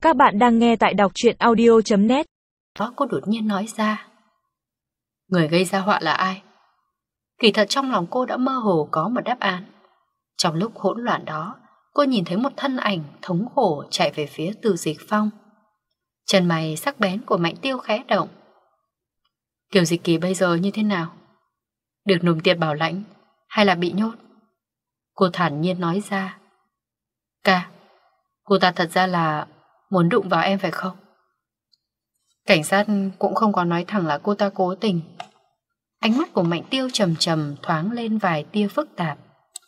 Các bạn đang nghe tại đọc truyện audio.net. Cô đột nhiên nói ra. Người gây ra họa là ai? Kỳ thật trong lòng cô đã mơ hồ có một đáp án. Trong lúc hỗn loạn đó, cô nhìn thấy một thân ảnh thống khổ chạy về phía Từ Dịch Phong. Chân mày sắc bén của Mạnh Tiêu khẽ động. Kiều Dịch Kỳ bây giờ như thế nào? Được nộp tiền bảo lãnh hay là bị nhốt? Cô thản nhiên nói ra. Ca, cô ta thật ra là muốn đụng vào em phải không? Cảnh sát cũng không có nói thẳng là cô ta cố tình. Ánh mắt của Mạnh Tiêu trầm trầm thoáng lên vài tia phức tạp.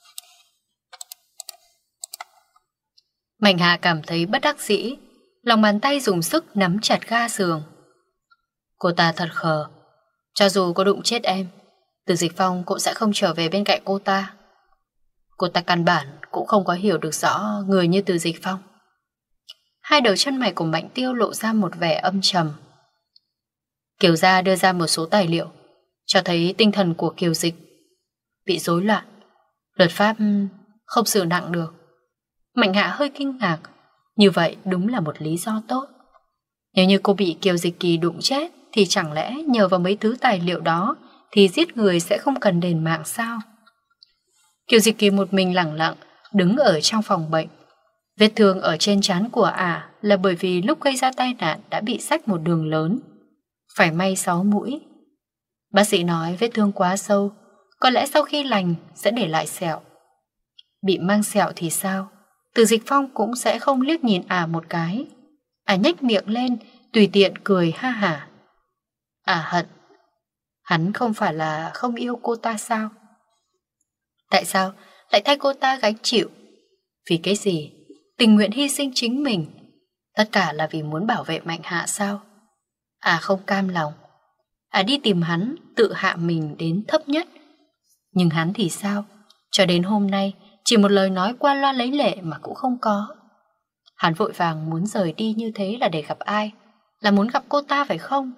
Mạnh Hạ cảm thấy bất đắc dĩ, lòng bàn tay dùng sức nắm chặt ga giường. Cô ta thật khờ. Cho dù có đụng chết em, Từ Dịch Phong cũng sẽ không trở về bên cạnh cô ta. Cô ta căn bản cũng không có hiểu được rõ người như Từ Dịch Phong. Hai đầu chân mày của Mạnh Tiêu lộ ra một vẻ âm trầm. Kiều gia đưa ra một số tài liệu cho thấy tinh thần của Kiều Dịch bị rối loạn, luật pháp không xử nặng được. Mạnh Hạ hơi kinh ngạc. Như vậy đúng là một lý do tốt. Nếu như cô bị Kiều Dịch Kỳ đụng chết thì chẳng lẽ nhờ vào mấy thứ tài liệu đó thì giết người sẽ không cần đền mạng sao? Kiều Dịch Kỳ một mình lẳng lặng đứng ở trong phòng bệnh. Vết thương ở trên trán của ả là bởi vì lúc gây ra tai nạn đã bị rách một đường lớn, phải may 6 mũi. Bác sĩ nói vết thương quá sâu, có lẽ sau khi lành sẽ để lại sẹo. Bị mang sẹo thì sao? Từ Dịch Phong cũng sẽ không liếc nhìn ả một cái. Ả nhếch miệng lên, tùy tiện cười ha hả. Ả hận. Hắn không phải là không yêu cô ta sao? Tại sao lại thay cô ta gánh chịu? Vì cái gì? Tình nguyện hy sinh chính mình. Tất cả là vì muốn bảo vệ Mạnh Hạ sao? Ả không cam lòng. Ả đi tìm hắn, tự hạ mình đến thấp nhất. Nhưng hắn thì sao? Cho đến hôm nay chỉ một lời nói qua loa lấy lệ mà cũng không có. Hắn vội vàng muốn rời đi như thế là để gặp ai? Là muốn gặp cô ta phải không?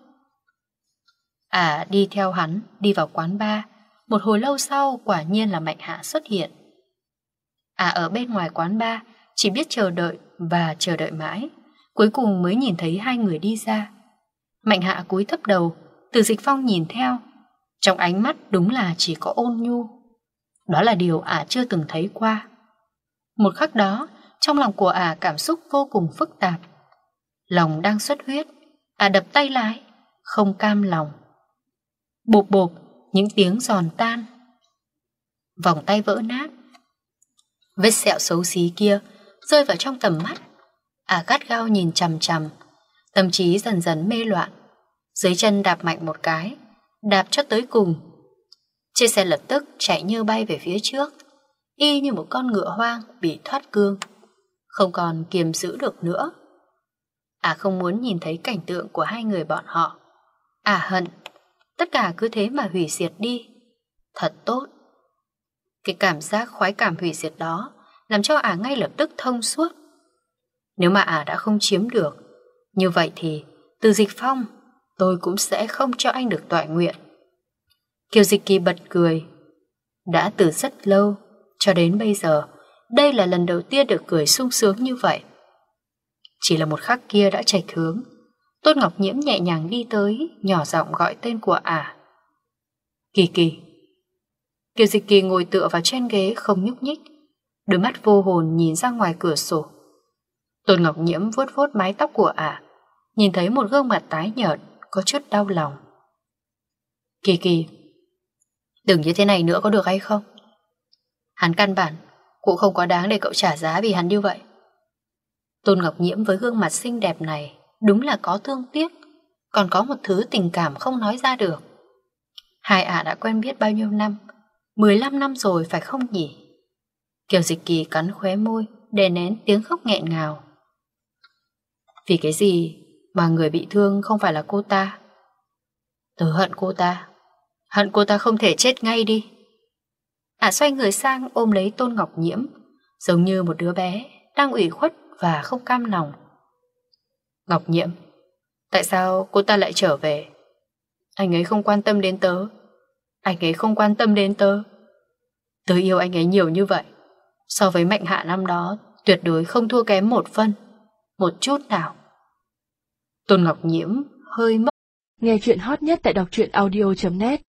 Ả đi theo hắn, đi vào quán bar. Một hồi lâu sau quả nhiên là Mạnh Hạ xuất hiện. Ả ở bên ngoài quán bar chỉ biết chờ đợi và chờ đợi mãi, cuối cùng mới nhìn thấy hai người đi ra. Mạnh Hạ cúi thấp đầu, Từ Dịch Phong nhìn theo. Trong ánh mắt đúng là chỉ có ôn nhu. Đó là điều ả chưa từng thấy qua. Một khắc đó, trong lòng của ả cảm xúc vô cùng phức tạp. Lòng đang xuất huyết, ả đập tay lái, không cam lòng. Bộp bộp, những tiếng giòn tan. Vòng tay vỡ nát. Vết sẹo xấu xí kia rơi vào trong tầm mắt. Ả gắt gao nhìn chằm chằm, tâm trí dần dần mê loạn. Dưới chân đạp mạnh một cái, đạp cho tới cùng. Chiếc xe lập tức chạy như bay về phía trước, y như một con ngựa hoang bị thoát cương, không còn kiềm giữ được nữa. Ả không muốn nhìn thấy cảnh tượng của hai người bọn họ. Ả hận, tất cả cứ thế mà hủy diệt đi. Thật tốt. Cái cảm giác khoái cảm hủy diệt đó làm cho ả ngay lập tức thông suốt. Nếu mà ả đã không chiếm được, như vậy thì Từ Dịch Phong, tôi cũng sẽ không cho anh được toại nguyện. Kiều Dịch Kỳ bật cười. Đã từ rất lâu cho đến bây giờ, đây là lần đầu tiên được cười sung sướng như vậy. Chỉ là một khắc kia đã chệch hướng. Tôn Ngọc Nhiễm nhẹ nhàng đi tới, nhỏ giọng gọi tên của ả. Kỳ Kỳ. Kiều Dịch Kỳ ngồi tựa vào trên ghế không nhúc nhích, đôi mắt vô hồn nhìn ra ngoài cửa sổ. Tôn Ngọc Nhiễm vuốt vuốt mái tóc của ả, nhìn thấy một gương mặt tái nhợt, có chút đau lòng. Kỳ Kỳ, đừng như thế này nữa có được hay không? Hắn căn bản cũng không có đáng để cậu trả giá vì hắn như vậy. Tôn Ngọc Nhiễm với gương mặt xinh đẹp này đúng là có thương tiếc, còn có một thứ tình cảm không nói ra được. Hai ả đã quen biết bao nhiêu năm, 15 năm rồi phải không nhỉ? Kiều Dịch Kỳ cắn khóe môi, đè nén tiếng khóc nghẹn ngào. Vì cái gì mà người bị thương không phải là cô ta? Tớ hận cô ta không thể chết ngay đi. Ả xoay người sang ôm lấy Tôn Ngọc Nhiễm, giống như một đứa bé đang ủy khuất và không cam lòng. Ngọc Nhiễm, tại sao cô ta lại trở về? Anh ấy không quan tâm đến tớ. Anh ấy không quan tâm đến tớ. Tớ yêu anh ấy nhiều như vậy. So với Mạnh Hạ năm đó, tuyệt đối không thua kém một phân. một chút nào. Tôn Ngọc Nhiễm hơi mất. Nghe chuyện hot nhất tại đọc truyện audio.net